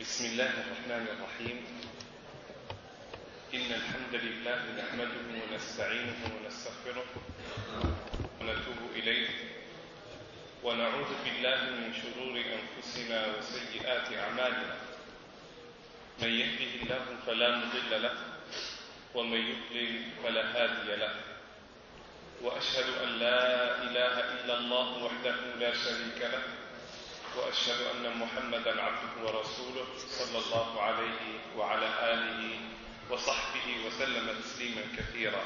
بسم الله الرحمن الرحيم. إن الحمد لله نحمده ونستعينه ونستغفره ونتوب إليه ونعوذ بالله من شرور أنفسنا وسيئات أعمالنا. من يهده الله فلا مضل له ومن يضلل فلا هادي له، وأشهد أن لا إله إلا الله وحده لا شريك له، وأشهد أن محمدا عبده ورسوله صلى الله عليه وعلى آله وصحبه وسلم تسليما كثيرا.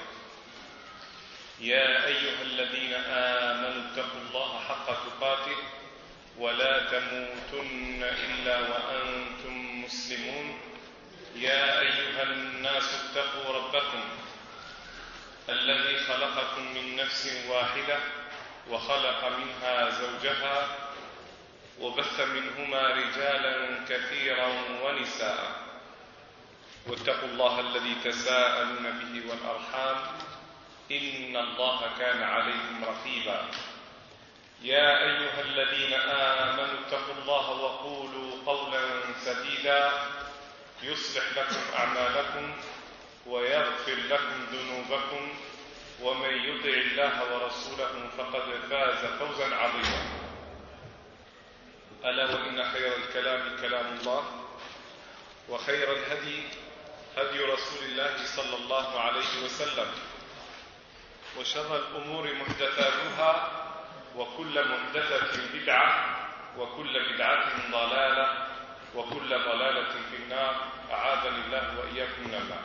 يا أيها الذين آمنوا اتقوا الله حق تقاته ولا تموتن إلا وأنتم مسلمون. يا أيها الناس اتقوا ربكم الذي خلقكم من نفس واحدة وخلق منها زوجها وبث منهما رجالا كثيرا ونساء، واتقوا الله الذي تساءلون به والأرحام إن الله كان عليكم رقيبا. يا أيها الذين آمنوا اتقوا الله وقولوا قولا سديدا يصلح لكم أعمالكم ويغفر لكم ذنوبكم، ومن يطع الله ورسوله فقد فاز فوزا عظيما. ألا وإن خير الكلام كلام الله، وخير الهدي هدي رسول الله صلى الله عليه وسلم، وشر الأمور محدثاتها، وكل محدثة بدعة، وكل بدعة ضلالة، وكل ضلالة في النار. أعاذني الله وإياكم من النار.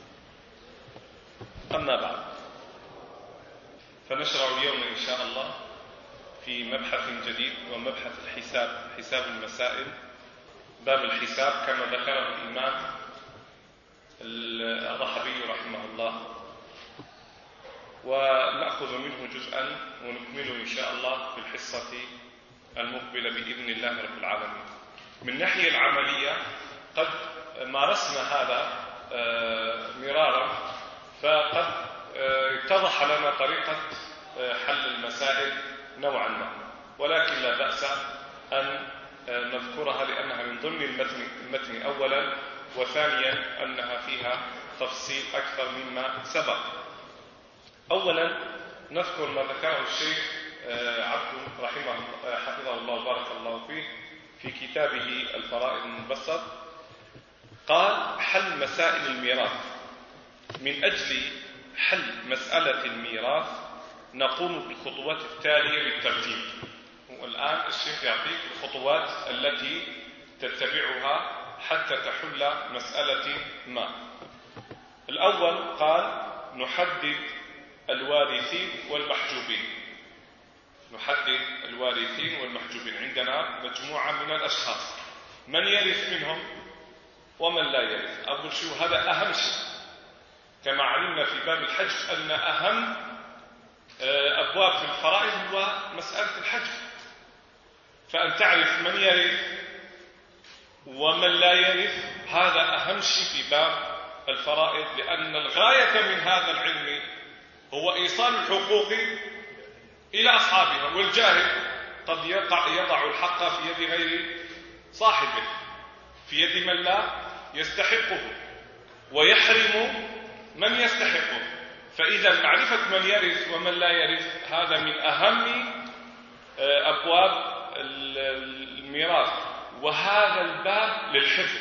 أما بعد، فنشرع اليوم إن شاء الله في مبحث جديد، ومبحث الحساب، حساب المسائل، باب الحساب كما ذكره الإمام الرحبي رحمه الله، ونأخذ منه جزءا ونكمله إن شاء الله في الحصة المقبلة بإذن الله رب العالمين. من الناحية العملية قد مارسنا هذا مرارا، فقد اتضح لنا طريقة حل المسائل نوعا ما، ولكن لا بأس أن نذكرها لأنها من ضمن المتن أولا، وثانيا أنها فيها تفصيل أكثر مما سبق. أولا نذكر ما ذكره الشيخ عبد حفظه الله وبارك الله فيه في كتابه الفرائض المبسط. قال: حل مسائل الميراث. من أجل حل مسألة الميراث نقوم بالخطوات التالية بالترتيب. والآن الشيخ يعطيك الخطوات التي تتبعها حتى تحل مسألة ما. الأول قال: نحدد الوارثين والمحجوبين. نحدد الوارثين والمحجوبين. عندنا مجموعة من الأشخاص، من يرث منهم ومن لا يرث. أقول شو هذا أهم شيء، كما علمنا في باب الحج أن أهم أبواب في الفرائض هو مسألة الحج، فأن تعرف من يرث ومن لا يرث هذا أهم شيء في باب الفرائض، لأن الغاية من هذا العلم هو إيصال الحقوق إلى أصحابها، والجاهل قد يضع الحق في يد غير صاحبه، في يد من لا يستحقه، ويحرم من يستحقه. فإذا معرفة من يرث ومن لا يرث هذا من أهم أبواب الميراث، وهذا الباب للحفظ.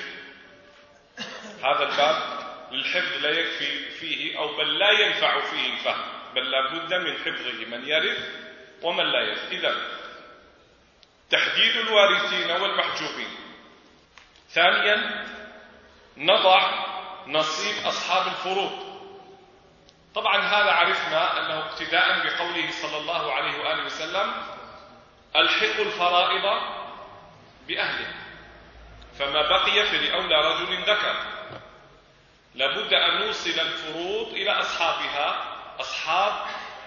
هذا الباب للحفظ لا يكفي فيه، أو بل لا ينفع فيه الفهم، بل لا بد من حفظه، من يرث ومن لا يرث. إذا تحديد الوارثين والمحجوبين. ثانيا نضع نصيب أصحاب الفروض. طبعا هذا عرفنا أنه اقتداء بقوله صلى الله عليه وآله وسلم: الحقوا الفرائض بأهله، فما بقي فلأولى رجل ذكر. لابد أن نوصل الفروض إلى أصحابها، أصحاب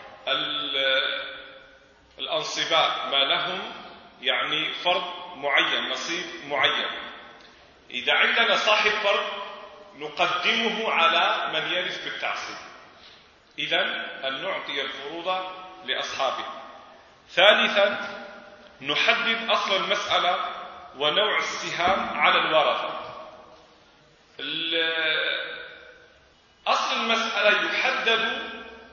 الأنصباء، ما لهم يعني فرض معين، نصيب معين. إذا عندنا صاحب فرض نقدمه على من يرث بالتعصيب. إذن أن نعطي الفروض لأصحابه. ثالثا نحدد أصل المسألة ونوع السهام على الورثة. أصل المسألة يحدد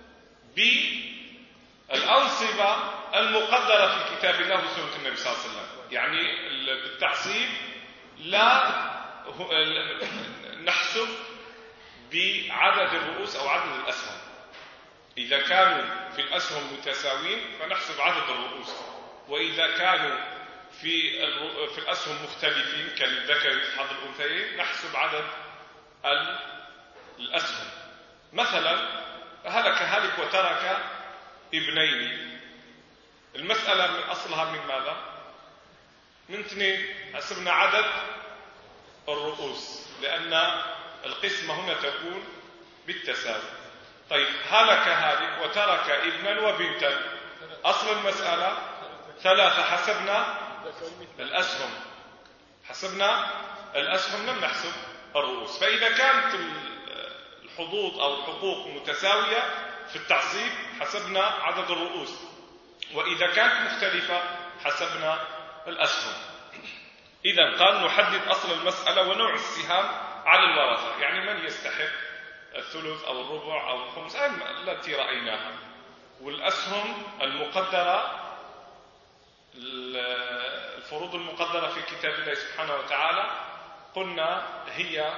بالأنصبة المقدرة في كتاب الله وسنة النبي صلى الله عليه وسلم. يعني بالتعصيب لا نحسب بعدد الرؤوس أو عدد الأسهم. إذا كانوا في الأسهم متساوين فنحسب عدد الرؤوس، وإذا كانوا في الأسهم مختلفين كالذكر في حظ الأنثيين نحسب عدد الأسهم. مثلا هلك هالك وترك ابنين، المسألة من أصلها من ماذا؟ من 2. حسبنا عدد الرؤوس لأن القسمة هنا تكون بالتساوي. طيب هلك هالك وترك ابنا وبنتا، أصل المسألة 3، حسبنا الأسهم لم نحسب الرؤوس. فإذا كانت الحظوظ أو الحقوق متساوية في التعصيب حسبنا عدد الرؤوس، وإذا كانت مختلفة حسبنا الأسهم. إذا قال نحدد أصل المسألة ونوع السهام على الورثة، يعني من يستحق الثلث أو الربع أو الخمس التي رأيناها. والأسهم المقدرة، الفروض المقدرة في كتاب الله سبحانه وتعالى قلنا هي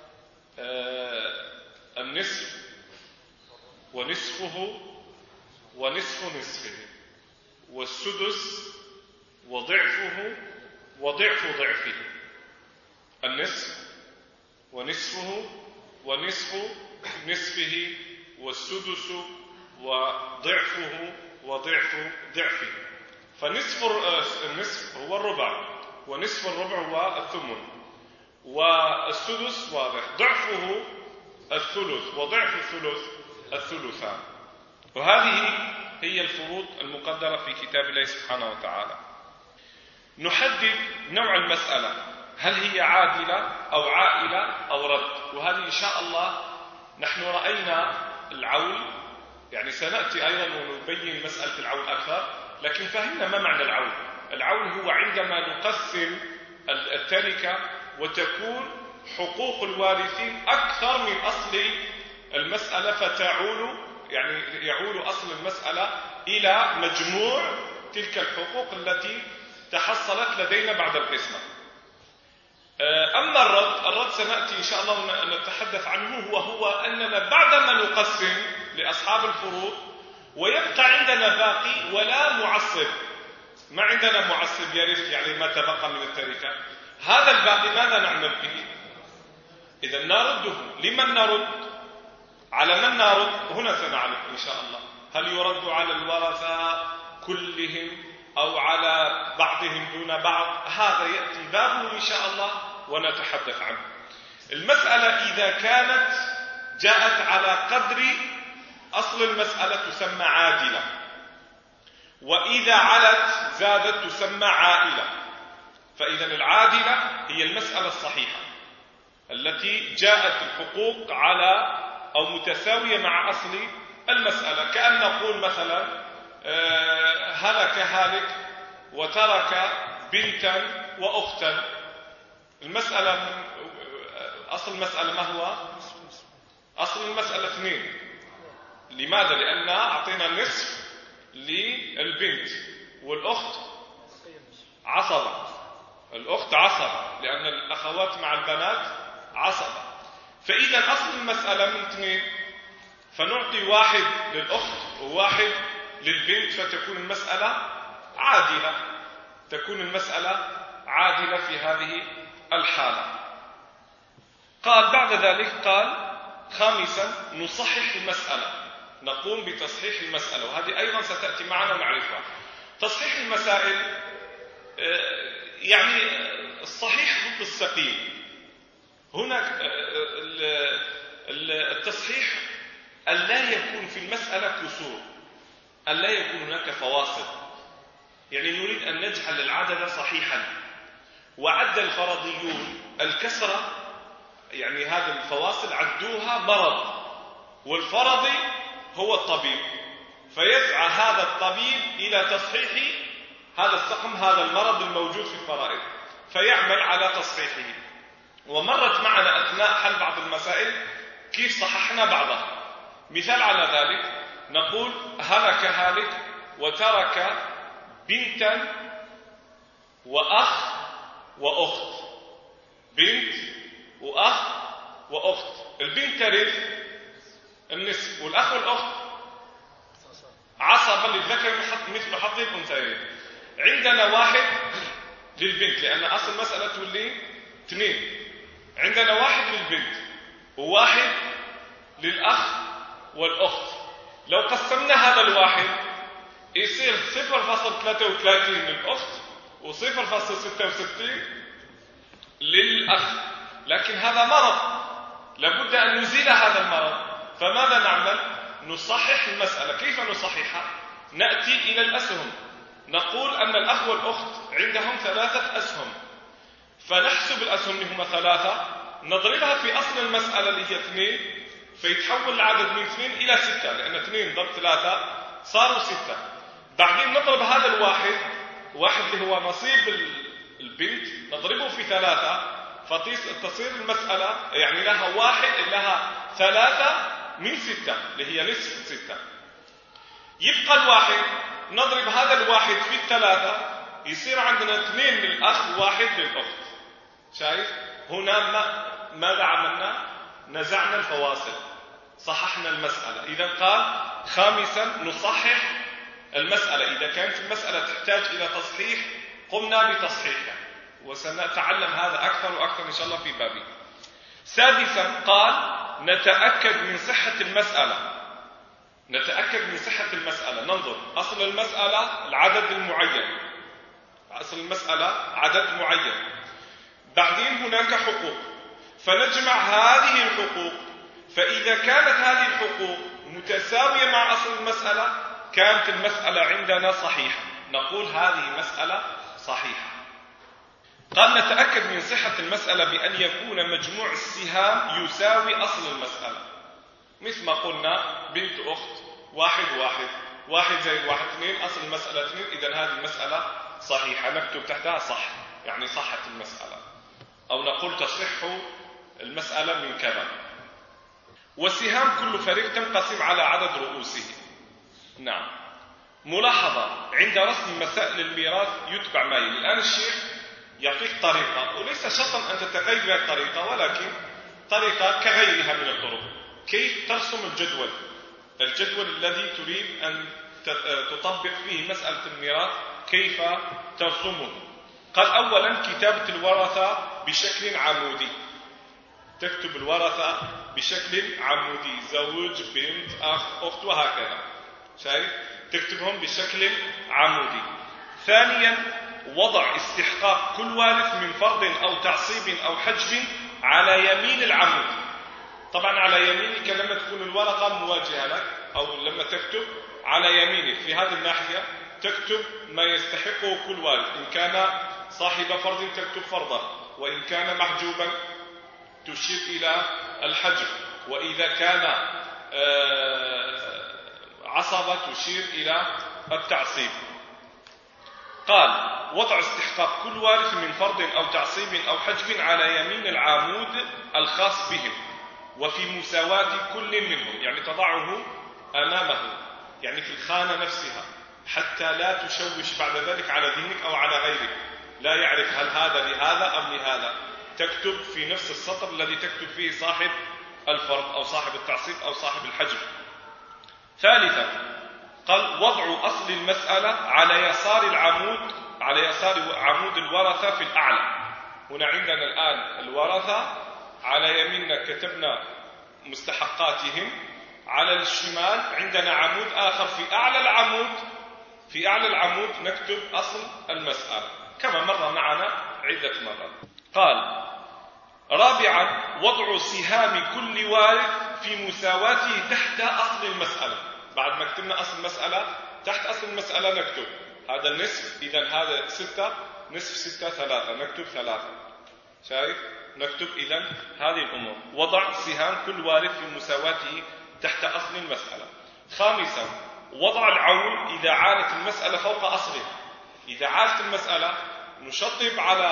النصف ونصفه ونصف نصفه، والسدس وضعفه وضعف ضعفه. النصف ونصفه ونصف نصفه والسدس وضعفه وضعف ضعفه. فنصف النصف هو الربع، ونصف الربع هو الثمن، والسدس واضح، ضعفه الثلث، وضعف الثلث الثلثان. وهذه هي الفروض المقدرة في كتاب الله سبحانه وتعالى. نحدد نوع المسألة، هل هي عادلة أو عائلة أو رد. وهذه إن شاء الله نحن رأينا العول، يعني سنأتي أيضا ونبين مسألة العول أكثر، لكن فهمنا ما معنى العول. العول هو عندما نقسم التركة وتكون حقوق الوارثين أكثر من أصل المسألة، فتعول يعني يعول أصل المسألة إلى مجموع تلك الحقوق التي تحصلت لدينا بعد القسمة. أما الرد سنأتي إن شاء الله نتحدث عنه، وهو أننا بعدما نقسم لأصحاب الفروض ويبقى عندنا باقي ولا معصب، ما عندنا معصب يرث يعني ما تبقى من التركة، هذا الباقي ماذا نعمل به؟ إذا نرده. لمن نرد؟ على من نرد؟ هنا سنعرف إن شاء الله، هل يرد على الورثة كلهم أو على بعضهم دون بعض؟ هذا يأتي بابه إن شاء الله ونتحدث عنه. المسألة إذا كانت جاءت على قدر أصل المسألة تسمى عادلة، وإذا علت زادت تسمى عائلة. فإذا العادلة هي المسألة الصحيحة التي جاءت الحقوق على أو متساوية مع أصل المسألة. كأن نقول مثلا هلك هالك وترك بنتا وأختا. المسألة أصل المسألة ما هو؟ أصل المسألة 2. لماذا؟ لأن أعطينا النصف للبنت والأخت عصبة. الأخت عصبة لأن الأخوات مع البنات عصبة. فإذا أصل المسألة من 2، فنعطي 1 للأخت و1 للبنت، فتكون المسألة عادلة، تكون المسألة عادلة في هذه الحالة. قال بعد ذلك قال خامسا نصحح المسألة، نقوم بتصحيح المسألة، وهذه أيضا ستأتي معنا ونعرفها. تصحيح المسائل يعني الصحيح ضد السقيم. هناك التصحيح ألا يكون في المسألة كسور، ألا يكون هناك فواصل. يعني نريد أن نجعل العدد صحيحا، وعد الفرضيون الكسرة، يعني هذه الفواصل عدوها مرض، والفرضي هو الطبيب، فيسعى هذا الطبيب إلى تصحيح هذا السقم، هذا المرض الموجود في الفرائض. فيعمل على تصحيحه. ومرت معنا أثناء حل بعض المسائل كيف صححنا بعضها. مثال على ذلك نقول هلك هالك وترك بنتا وأخ وأخت. بنت وأخ وأخت. البنت ترث النصف، والأخ والأخت عصبا للذكر مثل حظ الأنثيين. عندنا واحد للبنت لأن أصل المسألة تولي 2. عندنا واحد للبنت وواحد للأخ والأخت. لو قسمنا هذا الواحد يصير 0.33 للأخت و0.66 للأخ. لكن هذا مرض لابد أن نزيل هذا المرض. فماذا نعمل؟ نصحح المسألة. كيف نصححها؟ نأتي إلى الأسهم، نقول أن الأخ والأخت عندهم 3 أسهم، فنحسب الأسهم اللي هم 3 نضربها في أصل المسألة اللي هي 2 فيتحول العدد من 2 إلى 6، لأن 2 ضرب 3 صاروا 6. بعدين نضرب هذا الواحد، واحد اللي هو نصيب البنت، نضربه في 3 فتصير المسألة يعني لها 3 من 6 اللي هي نصف 6. يبقى الواحد نضرب هذا الواحد في 3 يصير عندنا 2 للأخ وواحد للأخت. شايف؟ هنا ماذا عملنا؟ نزعنا الفواصل، صححنا المسألة. إذا قال خامسا نصحح المسألة. إذا كانت المسألة تحتاج إلى تصحيح قمنا بتصحيحها، وسنتعلم هذا أكثر وأكثر إن شاء الله في بابي. سادسا قال نتأكد من صحة المسألة. نتأكد من صحة المسألة. ننظر أصل المسألة العدد المعين، أصل المسألة عدد معين، بعدين هناك حقوق، فنجمع هذه الحقوق. فإذا كانت هذه الحقوق متساوية مع أصل المسألة كانت المسألة عندنا صحيحة، نقول هذه مسألة صحيحة. قال نتأكد من صحة المسألة بأن يكون مجموع السهام يساوي أصل المسألة. مثل ما قلنا بنت أخت 1 زائد 1 2، أصل المسألة 2، إذن هذه المسألة صحيحة، نكتب تحتها صح، يعني صحة المسألة، أو نقول تصح المسألة من كذا. وسهام كل فريق تنقسم على عدد رؤوسه. نعم. ملاحظة عند رسم مسائل الميراث يتبع ما يلي. الآن الشيخ يعطيك طريقة، وليس شرطا أن تتغير الطريقة، ولكن طريقة كغيرها من الطرق. كيف ترسم الجدول الذي تريد أن تطبق فيه مسألة الميراث، كيف ترسمه؟ قال أولا كتابة الورثة بشكل عمودي. تكتب الورثة بشكل عمودي، زوج بنت أخ أخت وهكذا. شايف؟ تكتبهم بشكل عمودي. ثانيا وضع استحقاق كل وارث من فرض أو تعصيب أو حجب على يمين العمود. طبعا على يمينك لما تكون الورقة مواجهة لك، أو لما تكتب على يمينك في هذه الناحية تكتب ما يستحقه كل وارث. إن كان صاحب فرض تكتب فرضه، وإن كان محجوبا تشير إلى الحجب، وإذا كان عصبة تشير إلى التعصيب. قال وضع استحقاق كل وارث من فرض أو تعصيب أو حجب على يمين العمود الخاص بهم وفي مساواة كل منهم، يعني تضعه أمامه، يعني في الخانة نفسها، حتى لا تشوش بعد ذلك على ذهنك أو على غيرك، لا يعرف هل هذا لهذا أم لهذا. تكتب في نفس السطر الذي تكتب فيه صاحب الفرض أو صاحب التعصيب أو صاحب الحجب. ثالثا قال وضع أصل المسألة على يسار العمود، على يسار عمود الورثة في الأعلى. هنا عندنا الآن الورثة على يميننا كتبنا مستحقاتهم، على الشمال عندنا عمود آخر في أعلى العمود، في أعلى العمود نكتب أصل المسألة كما مر معنا عدة مرات. قال رابعا وضع سهام كل وارث في مساواته تحت أصل المسألة. بعد ما كتبنا أصل المسألة تحت أصل المسألة نكتب هذا النصف، إذن هذا 6 نصف 6 3 نكتب 3. شايف؟ نكتب إذن هذه الأمور. وضع سهام كل وارث في مساواته تحت أصل المسألة. خامسا وضع العول إذا عالت المسألة فوق أصلها. إذا عالت المسألة نشطب على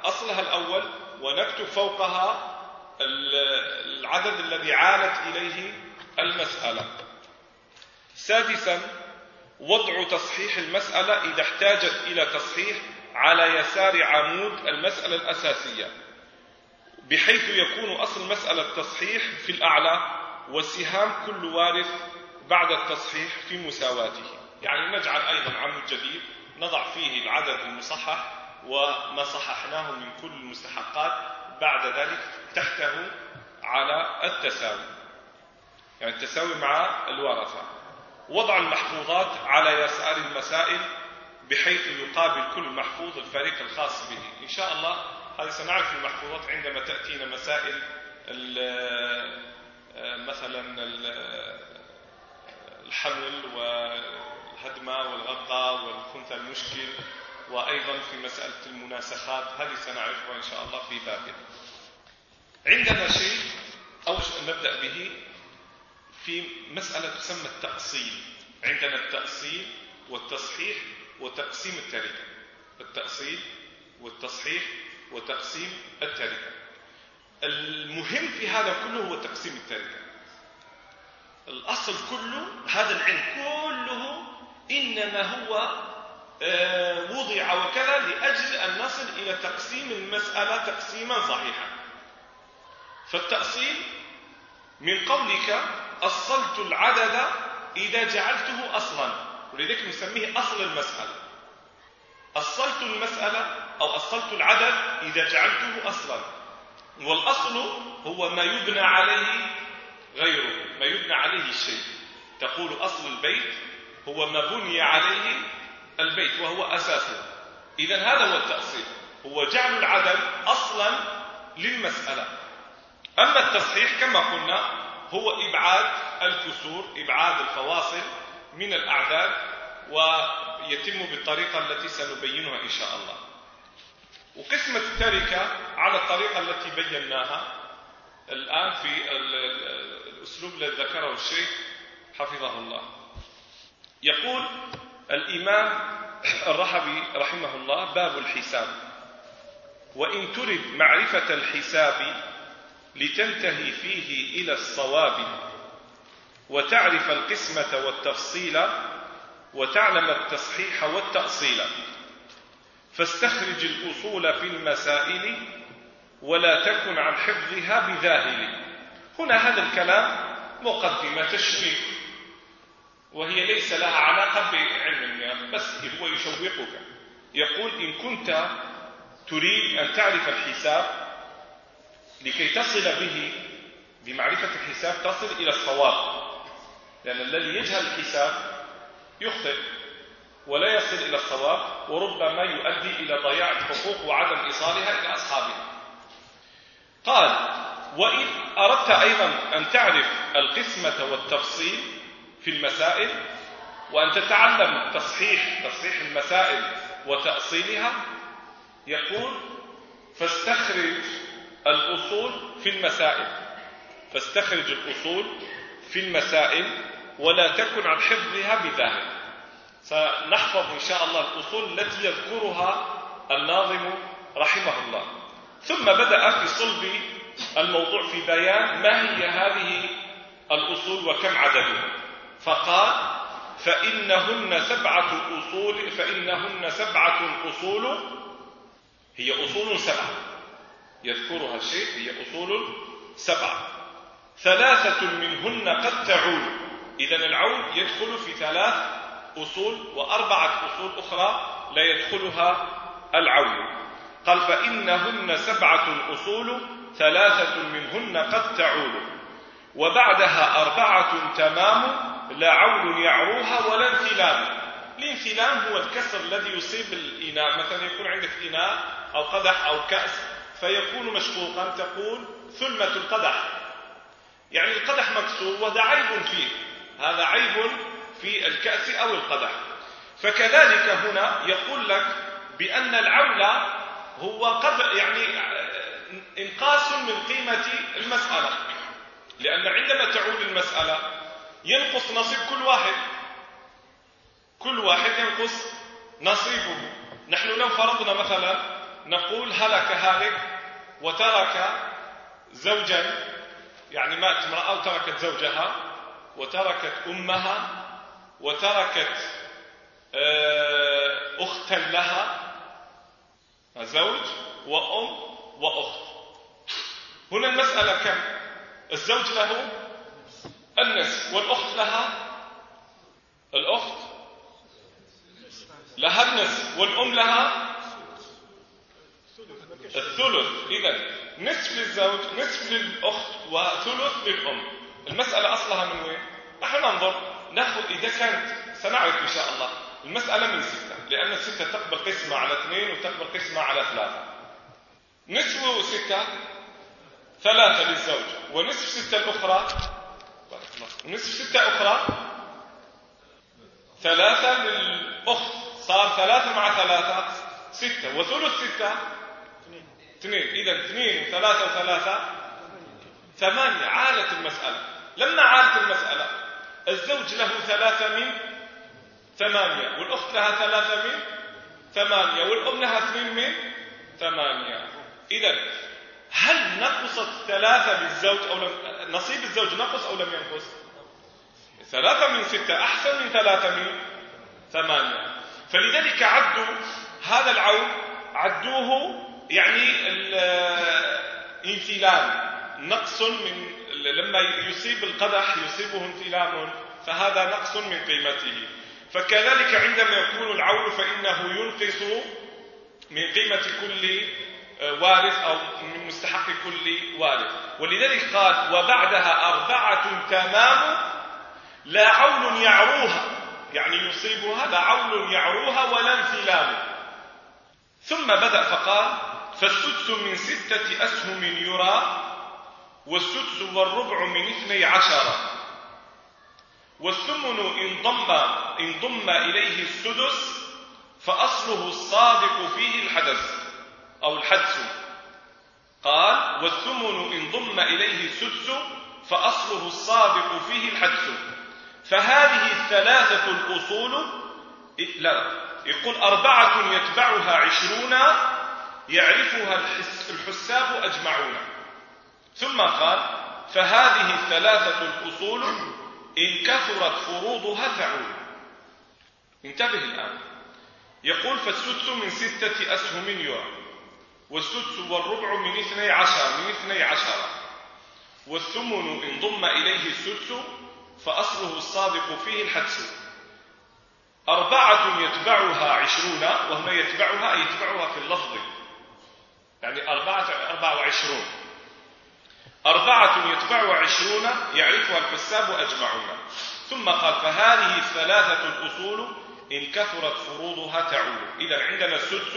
أصلها الأول ونكتب فوقها العدد الذي عالت إليه المسألة. سادسا وضع تصحيح المسألة إذا احتاجت إلى تصحيح على يسار عمود المسألة الأساسية، بحيث يكون أصل مسألة تصحيح في الأعلى وسهام كل وارث بعد التصحيح في مساواته. يعني نجعل أيضا عمود جديد نضع فيه العدد المصحح وما صححناه من كل المستحقات، بعد ذلك تحته على التساوي، يعني التساوي مع الورثة. وضع المحفوظات على يسار المسائل بحيث يقابل كل محفوظ الفريق الخاص به. إن شاء الله هذا سنعرف المحفوظات عندما تأتينا مسائل مثلا الحمل والهدمة والغرقة والخنثى المشكل، وأيضا في مسألة المناسخات، هذه سنعرفها إن شاء الله في بابها. عندنا شيء أو نبدأ به في مسألة تسمى التأصيل. عندنا التأصيل والتصحيح وتقسيم التركة. التأصيل والتصحيح وتقسيم التركة. المهم في هذا كله هو تقسيم التركة. الأصل كله، هذا العلم كله إنما هو وضع وكذا لأجل أن نصل إلى تقسيم المسألة تقسيما صحيحا. فالتأصيل من قولك أصلت العدد إذا جعلته أصلا، ولذلك نسميه أصل المسألة. أصلت المسألة أو أصلت العدد إذا جعلته أصلا، والأصل هو ما يبنى عليه غيره، ما يبنى عليه الشيء. تقول أصل البيت هو ما بني عليه البيت وهو أساسه. إذن هذا هو التأصيل، هو جعل العدد أصلا للمسألة. أما التصحيح كما قلنا هو إبعاد الكسور، إبعاد الفواصل من الأعداد، ويتم بالطريقة التي سنبينها إن شاء الله. وقسمة التركة على الطريقة التي بيناها الآن في الأسلوب الذي ذكره الشيخ حفظه الله. يقول الإمام الرحبي رحمه الله: باب الحساب. وإن ترد معرفة الحساب لتنتهي فيه إلى الصواب، وتعرف القسمة والتفصيل، وتعلم التصحيح والتأصيل، فاستخرج الأصول في المسائل، ولا تكن عن حفظها بذاهل. هنا هذا الكلام مقدمة تشويق، وهي ليس لها علاقة بعلم الميراث، بس هو يشوقك. يقول: إن كنت تريد أن تعرف الحساب لكي تصل به، بمعرفة الحساب تصل إلى الصواب، لأن الذي يجهل الحساب يخطئ ولا يصل إلى الصواب، وربما يؤدي إلى ضياع الحقوق وعدم إيصالها إلى أصحابها. قال: وإن أردت أيضا أن تعرف القسمة والتفصيل في المسائل، وأن تتعلم تصحيح المسائل وتأصيلها، يقول: فاستخرج الأصول في المسائل. فاستخرج الأصول في المسائل ولا تكن عن حفظها بذاهل. سنحفظ إن شاء الله الأصول التي يذكرها الناظم رحمه الله. ثم بدأ في صلب الموضوع في بيان ما هي هذه الأصول وكم عددها، فقال: فإنهن سبعة أصول، هي أصول سبعة يذكرها الشيخ، هي أصول سبعة، 3 منهن قد تعول. إذن العول يدخل في 3 أصول، و4 أصول أخرى لا يدخلها العول. قال: فإنهن 7 أصول، 3 منهن قد تعول، وبعدها 4 تمام، لا عول يعروها ولا انثلام. الانثلام هو الكسر الذي يصيب الإناء، مثلا يكون عندك إناء أو قدح أو كأس فيكون مشقوقا، تقول ثلمة القدح، يعني القدح مكسور وهذا عيب فيه، هذا عيب في الكأس أو القدح. فكذلك هنا يقول لك بأن العول هو قدر، يعني انقاص من قيمة المسألة، لأن عندما تعول المسألة ينقص نصيب كل واحد ينقص نصيبه. نحن لو فرضنا مثلا نقول هلك هالك وترك زوجا، يعني مات امرأة وتركت زوجها وتركت أمها وتركت أختا لها، زوج وأم وأخت. هنا المسألة كم؟ الزوج له النصف والأخت الأخت لها النصف والأم لها الثلث. إذن نصف للزوج، نصف للأخت، وثلث للأم. المسألة أصلها من وين؟ نحن ننظر نأخذ إذا كانت، سنعرف إن شاء الله المسألة من 6، لأن 6 تقبل قسمة على 2 وتقبل قسمة على 3. نصف 6 3 للزوج، ونصف 6 الأخرى، ونصف 6 أخرى 3 للأخت، صار 3 مع 3 6، وثلث 6 2. إذن 2 و3 و3 8. عالت المسألة. لما عالت المسألة الزوج له 3 من 8، والأخت لها 3 من 8، والأم لها 2 من 8. إذن هل نقصت 3 للزوج أو لم، نصيب الزوج نقص أو لم ينقص؟ 3 من 6 أحسن من 3 من 8. فلذلك عدوا هذا العون، عدوه يعني الانثلام، نقص من، لما يصيب القدح يصيبه انثلام، فهذا نقص من قيمته. فكذلك عندما يكون العول فإنه ينقص من قيمة كل وارث أو من مستحق كل وارث. ولذلك قال وبعدها 4 تمام لا عول يعروها، يعني يصيبها لا عول يعروها ولا انثلام. ثم بدأ فقال فالسدس من 6 أسهم يرى، والسدس والربع من 12، والثمن إن ضم إليه السدس فأصله الصادق فيه الحدث أو الحدث. قال والثمن إن ضم إليه السدس فأصله الصادق فيه الحدث. فهذه 3 الأصول، لا يقول 4 يتبعها 20 يعرفها الحساب أجمعون. ثم قال فهذه 3 الأصول إن كثرت فروضها تعول. انتبه الآن، يقول فالسدس من 6 أسهم يرى، والسدس والربع من 12، والثمن إن ضم إليه السدس فأصله الصادق فيه الحدث. 4 يتبعها 20، وهم يتبعها في اللفظ، يعني 24. 4 يتبعها 20 يعرفها الحساب أجمعون. ثم قال فهذه 3 الأصول إن كثرت فروضها تعول. إذا عندنا السدس،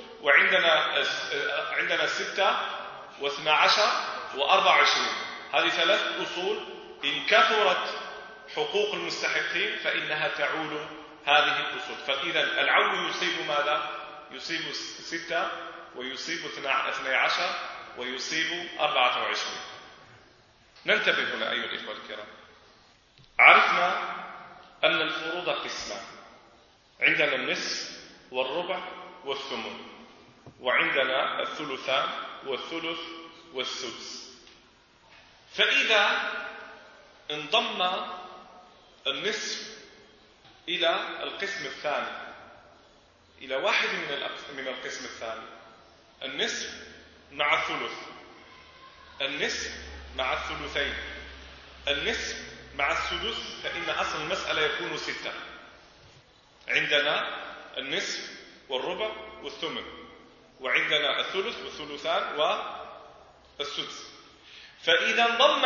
وعندنا 6 و12 و24. هذه 3 أصول إن كثرت حقوق المستحقين فإنها تعول هذه الأصول. فإذا العول يصيب ماذا؟ يصيب 6 ويصيب 12 ويصيب 24. ننتبه هنا أيها الإخوة الكرام. عرفنا أن الفروض قسمان، عندنا النصف والربع والثمن، وعندنا الثلثان والثلث والسدس. فإذا انضم النصف إلى القسم الثاني، إلى واحد من القسم الثاني، النصف مع الثلث، النصف مع الثلثين، النصف مع السدس، فإن أصل المسألة يكون 6. عندنا النصف والربع والثمن، وعندنا الثلث والثلثان والسدس. فإذا انضم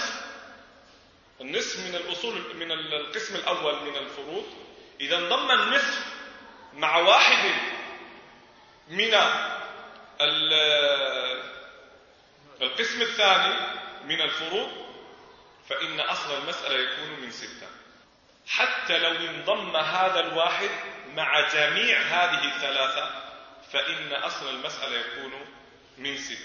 النصف من الأصول من القسم الأول من الفروض، إذا انضم النصف مع واحد من القسم الثاني من الفروض فإن أصل المسألة يكون من 6. حتى لو انضم هذا الواحد مع جميع هذه 3 فإن أصل المسألة يكون من 6.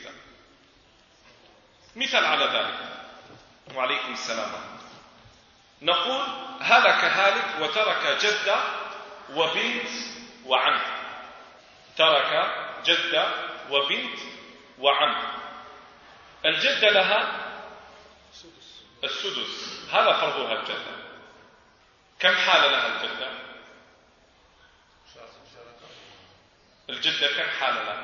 مثال على ذلك، وعليكم السلام. نقول هلك هالك وترك جدة وبنت وعم، ترك جدة وبنت وعم. الجدة لها السدس، هذا فرضها الجدة. كم حالة لها الجدة؟ الجدة كم حالة لها؟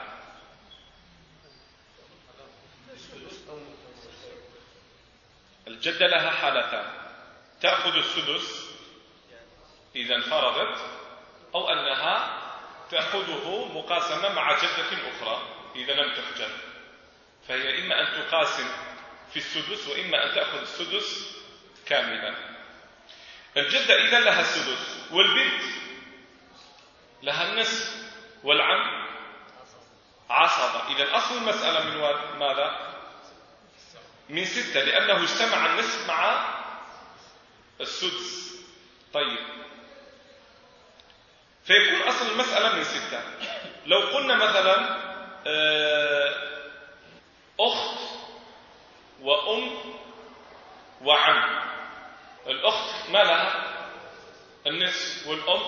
الجدة لها حالتان: تأخذ السدس إذا انفردت، أو أنها تأخذه مقاسمة مع جدة أخرى إذا لم تحجب، فهي إما أن تقاسم في السدس وإما أن تأخذ السدس كاملا. الجدة إذا لها السدس، والبنت لها النصف، والعم عصبة. إذا أصل المسألة من ماذا؟ من 6، لأنه اجتمع النصف مع السدس. طيب، فيكون أصل المسألة من 6. لو قلنا مثلا أخت وأم وعم، الأخت ما لها؟ النصف. والأم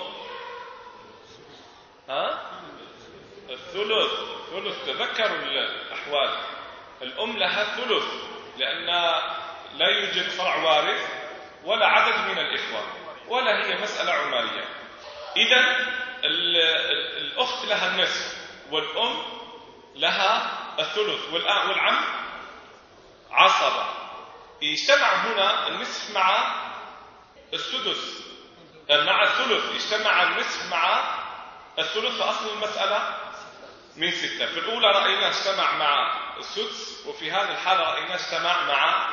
الثلث. تذكروا الأحوال. الأم لها الثلث، لأن لا يوجد فرع وارث ولا عدد من الإخوة، ولا هي مسألة عمالية. إذن الأخت لها النصف، والأم لها الثلث، والعم عصبة. اجتمع هنا النصف مع السدس مع الثلث، اجتمع النصف مع الثلث، فأصل المسألة من 6. في الأولى رأينا اجتمع مع السدس، وفي هذه الحالة رأينا اجتمع مع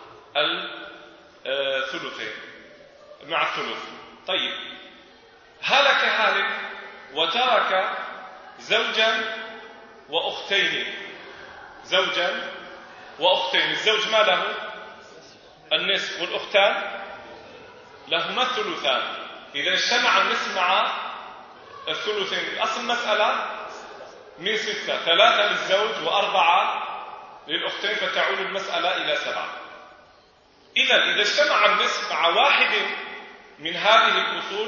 الثلثين، مع الثلث. طيب، هلك هالك وترك زوجا وأختين. زوجا وأختين، الزوج ما له؟ النصف، والأختان لهما الثلثان. إذا اجتمع النصف مع الثلثين، أصل المسألة من 6، 3 للزوج و4 للأختين، فتعود المسألة إلى 7. إذا اجتمع النصف مع واحد من هذه الأصول،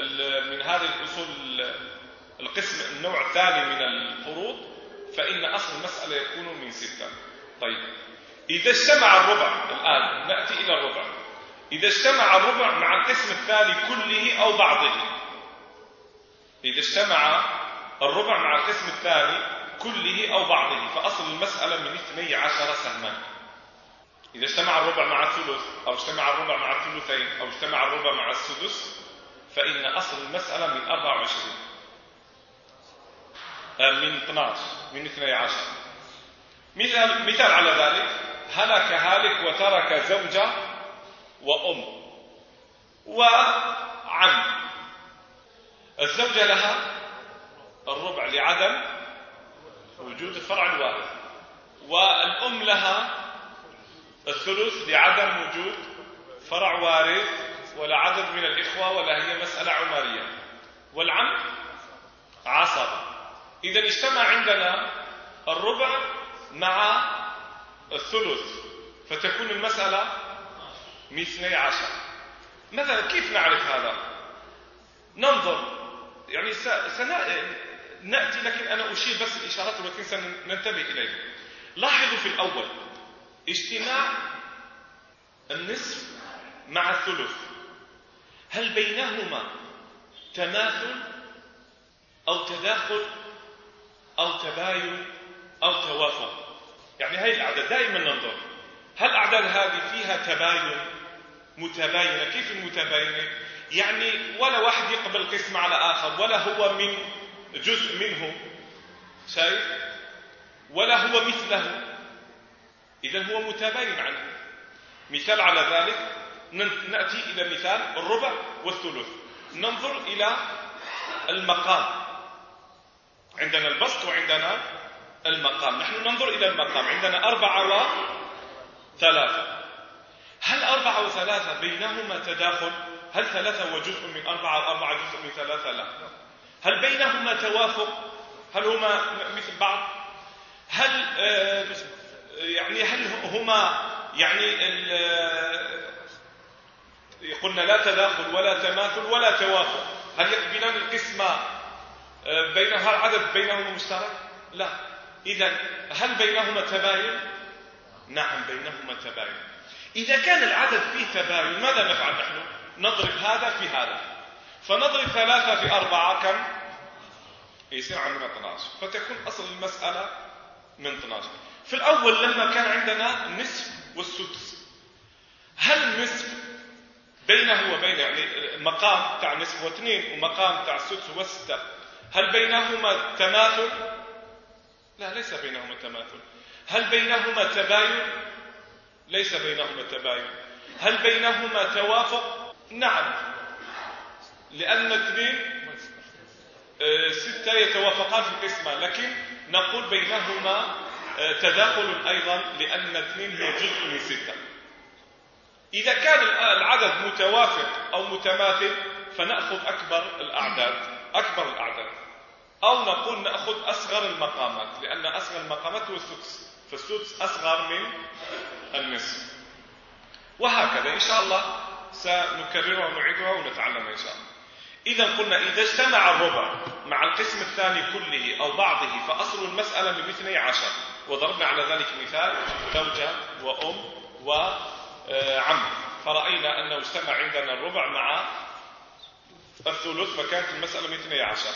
القسم النوع الثاني من الفروض، فإن أصل المسألة يكون من 6. طيب، إذا اجتمع الربع، الآن نأتي إلى الربع. إذا اجتمع الربع مع القسم الثاني كله أو بعضه، إذا اجتمع الربع مع القسم الثاني كله أو بعضه، فأصل المسألة من 12 سهما. إذا اجتمع الربع مع الثلث، أو اجتمع الربع مع الثلثين، أو اجتمع الربع مع السدس، فإن أصل المسألة من 24، من 12، من 12. مثال على ذلك: هلك هالك وترك زوجة وأم وعم. الزوجة لها الربع لعدم وجود الفرع الوارث، والأم لها الثلث لعدم وجود فرع وارث ولا عدد من الإخوة، ولا هي مسألة عمارية، والعم عصبة. إذا اجتمع عندنا الربع مع الثلث، فتكون المسألة من 12. مثلا كيف نعرف هذا؟ ننظر، يعني سنأتي، لكن أنا أشير بس الإشارات التي سننتبه إليها. لاحظوا في الأول اجتماع النصف مع الثلث، هل بينهما تماثل أو تداخل أو تباين أو توافق؟ يعني هذه الأعداد دائما ننظر، هل الأعداد هذه فيها تباين، متباينة؟ كيف المتباينة؟ يعني ولا واحد يقبل قسم على آخر، ولا هو من جزء منه شيء، ولا هو مثله، إذن هو متباين عنه. مثال على ذلك، نأتي إلى مثال الربع والثلث. ننظر إلى المقام، عندنا البسط وعندنا المقام. نحن ننظر إلى المقام، عندنا 4 و3. هل 4 و3 بينهما تداخل؟ هل 3 هو جزء من 4 و4 جزء من 3؟ لا. هل بينهما توافق؟ هل هما مثل بعض؟ هل هل هما قلنا لا تداخل ولا تماثل ولا توافق، هل يقبلان القسمة بينها العدد بينهما مشترك؟ لا. إذن هل بينهما تباين؟ نعم بينهما تباين. إذا كان العدد فيه تباين ماذا نفعل نحن؟ نضرب هذا في هذا، فنضرب 3 في 4 كم؟ يصير عندنا 12، فتكون أصل المسألة من 12. في الأول لما كان عندنا النصف والسدس، هل النصف بينه وبين يعني مقام تاع النصف و2 ومقام تاع السدس و6 هل بينهما تماثل؟ لا، ليس بينهما تماثل. هل بينهما تباين؟ ليس بينهما تباين. هل بينهما توافق؟ نعم، لأن 2 6 يتوافقان في القسمة، لكن نقول بينهما تداخل أيضا لأن 2 هي جزء من 6. إذا كان العدد متوافق أو متماثل فنأخذ أكبر الأعداد، أو نقول نأخذ أصغر المقامات، لأن أصغر المقامات هو السدس، فالسدس أصغر من النصف، وهكذا إن شاء الله سنكررها ونعيدها ونتعلم إن شاء الله. إذا قلنا إذا اجتمع الربع مع القسم الثاني كله أو بعضه فأصل المسألة من 12، وضربنا على ذلك مثال زوجة وأم وعم، فرأينا أنه اجتمع عندنا الربع مع الثلث فكانت المسألة من 12.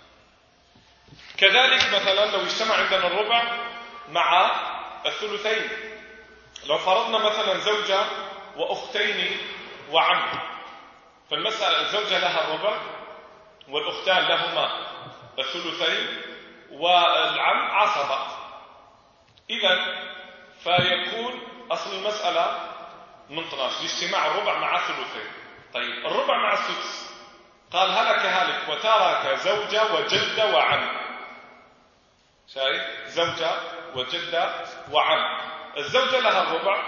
كذلك مثلا لو اجتمع عندنا الربع مع الثلثين، لو فرضنا مثلا زوجة وأختين وعم، فالمسألة الزوجة لها الربع والأختان لهما الثلثين والعم عصبة، إذن فيكون أصل المسألة من 12 لاجتماع الربع مع الثلثين. طيب الربع مع السدس، قال هلك هالك وترك زوجة وجدة وعم، شايف؟ زوجة وجدة وعم، الزوجة لها الربع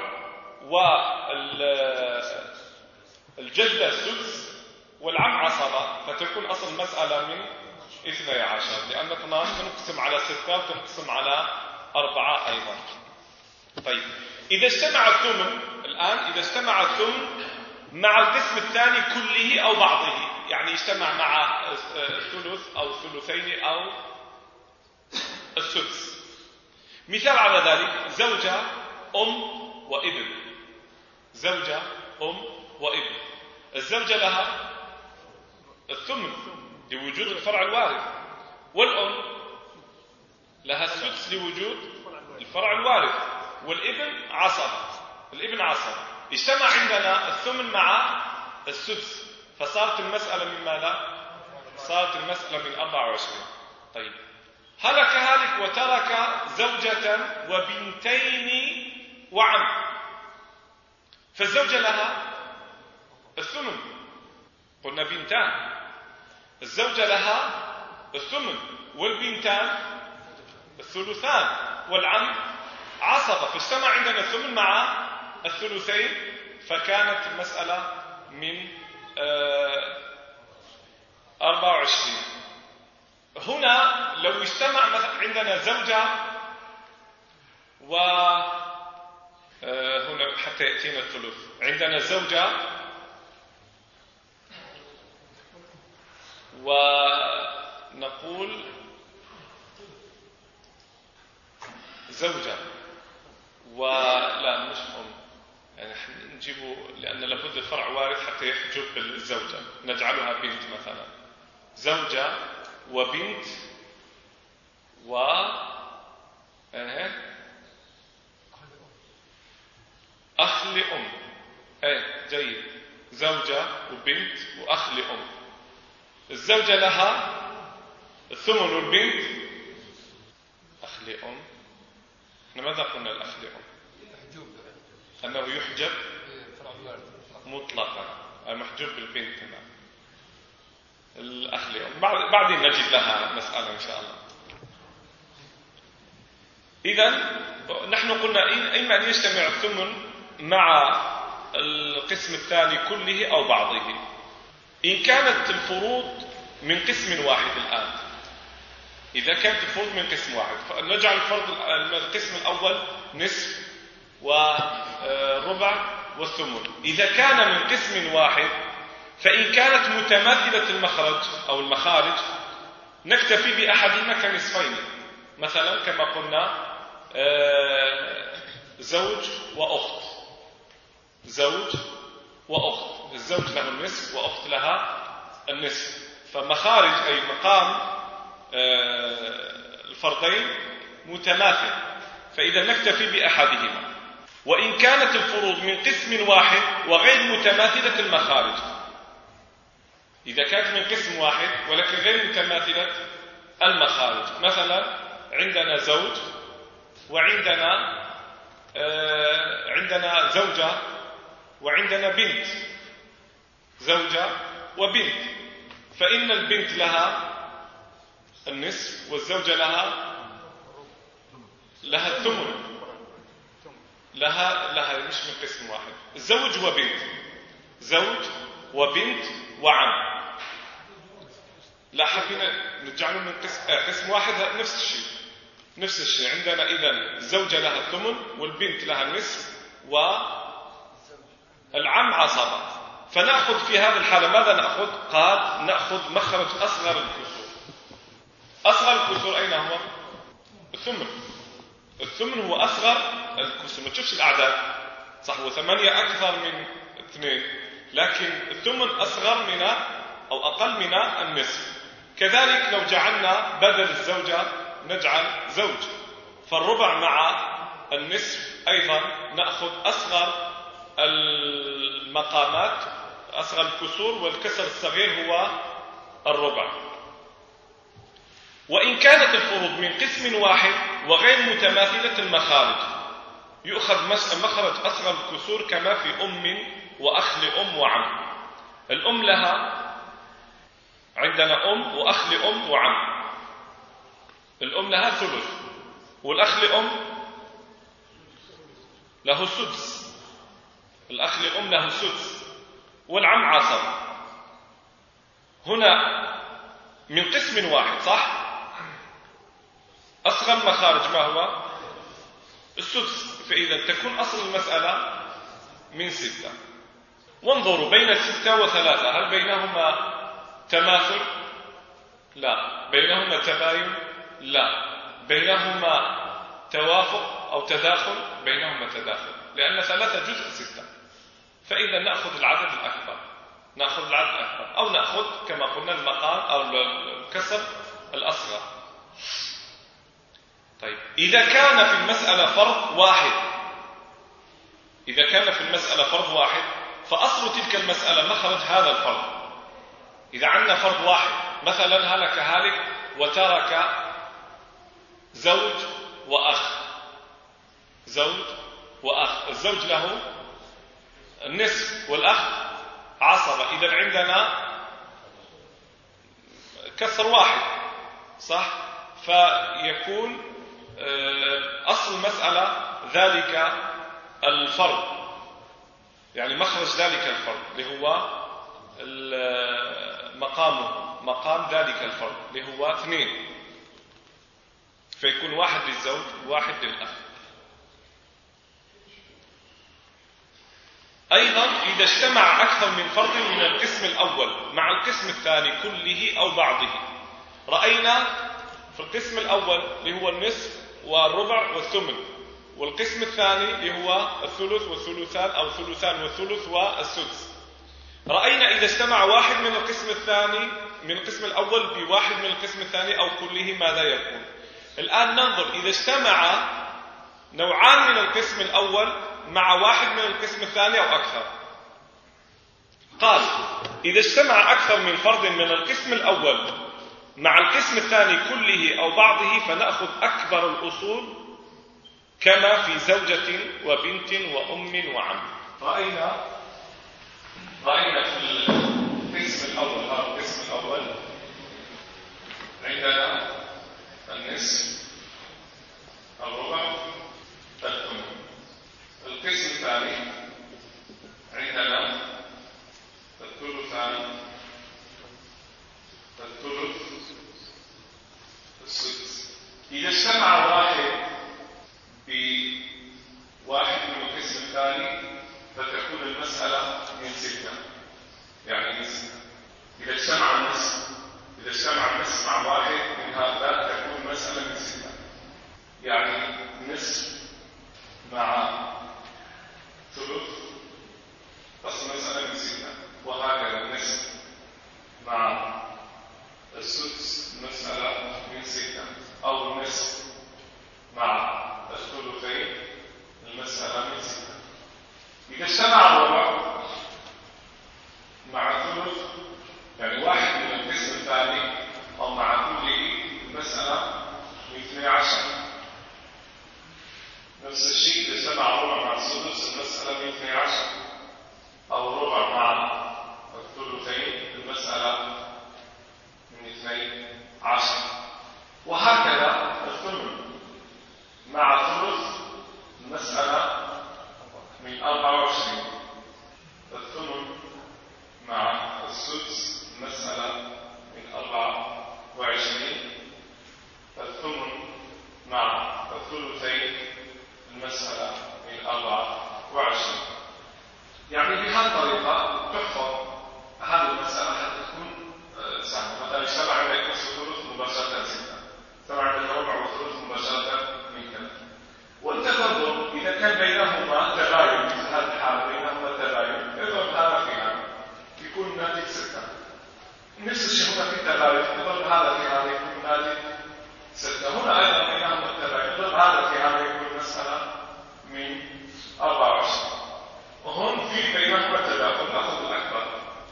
والجدة السدس والعم عصبة، فتكون أصل المسألة من 12، لأن 12 تنقسم على 6 وتنقسم على 4 أيضا. طيب إذا اجتمع الثمن الآن، إذا اجتمع الثمن مع القسم الثاني كله أو بعضه، يعني اجتمع مع ثلث أو ثلثين أو السدس. مثال على ذلك زوجة أم وابن، زوجة أم وابن، الزوجة لها الثمن لوجود الفرع الوارث، والأم لها السدس لوجود الفرع الوارث، والابن عصبة، الابن عصبة. اجتمع عندنا الثمن مع السدس، فصارت المسألة من ماذا؟ صارت المسألة من 24. طيب هلك هالك وترك زوجة وبنتين وعم، فالزوجة لها الثمن، قلنا بنتان، الزوجة لها الثمن والبنتان الثلثان والعم عصبة، فاجتمع عندنا الثمن مع الثلثين فكانت المسألة من 24. هنا لو اجتمع عندنا زوجة هنا حتى يأتينا الثلث، عندنا زوجة ونقول زوجة ولا مش أم، يعني نجيبه لأن لابد الفرع وارث حتى يحجب الزوجة، نجعلها بنت مثلا، زوجة وبنت أخ لأم، جيد، زوجة وبنت وأخ لأم، الزوجة لها الثمن والبنت أخ لأم. ماذا قلنا الأخ لأم؟ أنه يحجب مطلقا، المحجوب بالبنت الأخ لأم، بعدين نجد لها مسألة إن شاء الله. إذن نحن قلنا إما أن يجتمع الثمن مع القسم الثاني كله أو بعضه. إن كانت الفروض من قسم واحد الآن، إذا كانت الفروض من قسم واحد فنجعل القسم الأول نصف وربع والثمن. إذا كان من قسم واحد فإن كانت متماثلة المخرج أو المخارج نكتفي بأحدهما كنصفين، مثلا كما قلنا زوج وأخت، زوج وأخت، الزوج له النصف وأخت لها النصف، فمخارج أي مقام الفرضين متماثل، فإذا نكتفي بأحدهما. وإن كانت الفروض من قسم واحد وغير متماثلة المخارج، إذا كانت من قسم واحد ولكن غير متماثلة المخارج، مثلا عندنا زوج وعندنا زوجة وعندنا بنت، زوجة وبنت، فإن البنت لها النصف والزوجة لها الثمن، لها مش من قسم واحد، زوج وبنت، زوج وبنت وعم، لا حبينا نجعله من قسم واحد، نفس الشيء عندنا. إذا الزوجة لها الثمن والبنت لها النصف والعم عصبة، فنأخذ في هذه الحالة ماذا نأخذ؟ قال نأخذ مخرج أصغر الكسور. أصغر الكسور أين هو؟ الثمن. الثمن هو أصغر الكسور، ما تشوفش الأعداد صح، هو 8 أكثر من 2، لكن الثمن أصغر من أو أقل من النصف. كذلك لو جعلنا بدل الزوجة نجعل زوج، فالربع مع النصف أيضا نأخذ أصغر المقامات، أصغر الكسور، والكسر الصغير هو الربع. وإن كانت الفروض من قسم واحد وغير متماثلة المخارج يؤخذ مخرج أصغر الكسور كما في أم وأخ لأم وعم. الأم لها عندنا أم وأخ لأم وعم، الأم لها ثلث والأخ لأم له سدس، الأخ لأم له سدس والعم عصب. هنا من قسم واحد صح؟ أصغر المخارج ما هو؟ السدس، فإذا تكون أصل المسألة من 6. وانظروا بين 6 و3 هل بينهما تماثل؟ لا. بينهما تباين؟ لا. بينهما توافق أو تداخل؟ بينهما تداخل، لأن 3 جزء 6، فإذا نأخذ العدد الأكبر، نأخذ العدد الأكبر، أو نأخذ كما قلنا المقام أو الكسر الأصغر. طيب إذا كان في المسألة فرض واحد، إذا كان في المسألة فرض واحد فأصل تلك المسألة مخرج هذا الفرض. إذا عندنا فرض واحد مثلا هلك هالك وترك زوج وأخ، زوج وأخ، الزوج له النصف والأخ عصبة، إذا عندنا كسر واحد صح، فيكون أصل المسألة ذلك الفرض، يعني مخرج ذلك الفرض اللي هو مقام ذلك الفرض اللي هو 2، فيكون 1 للزوج و1 للأخ. أيضا إذا اجتمع أكثر من فرد من القسم الأول مع القسم الثاني كله أو بعضه، رأينا في القسم الأول اللي هو النصف والربع والثمن، والقسم الثاني اللي هو الثلث والثلثان أو الثلثان والثلث والسدس. رأينا إذا اجتمع واحد من القسم الثاني من القسم الأول بواحد من القسم الثاني أو كله ماذا يكون. الآن ننظر إذا اجتمع نوعان من القسم الأول مع واحد من القسم الثاني أو أكثر. قال إذا اجتمع أكثر من فرد من القسم الأول مع القسم الثاني كله أو بعضه فنأخذ أكبر الأصول كما في زوجة وبنت وأم وعم. رأينا في القسم الأول، هذا القسم الأول عندنا النصف الربع الثمن. القسم الثاني عندنا الثلثان الثلث السدس. إذا اجتمع واحد بواحد من القسم الثاني فتكون المسألة من 6، يعني نصف. إذا اجتمع النصف مع واحد من هذا تكون المسألة من 6. إذا اجتمع الربع مع ثلث، يعني واحد من القسم الثاني أو مع كله المسألة 12. نفس الشيء إذا اجتمع الربع مع السدس المسألة 12، أو الربع مع الثلثين المسألة من 12، وهكذا الثمن مع الثلث المسألة من 24، الثمن مع السدس المسألة من 24، الثمن مع الثلثين المسألة من 24. يعني بهذه الطريقة تحفظ هذه المسألة حتى تكون سهلة. مثلا اجتمع عندك نصف الثلث مباشرة 6، اجتمع عندك ربع والثلث مباشرة من كذا، وانت تنظر إذا كان بينهما تباين، مثل هذه الحالة بينهما تباين، اضرب هذا في هذا يكون الناتج 6. نفس الشيء هنا في تباين، اضرب هذا في هذا يكون الناتج 6. هنا أيضا بينهما التباين، اضرب هذا في هذا يكون المسألة من 24. وهون في بينهما تداخل، ناخذ الأكبر.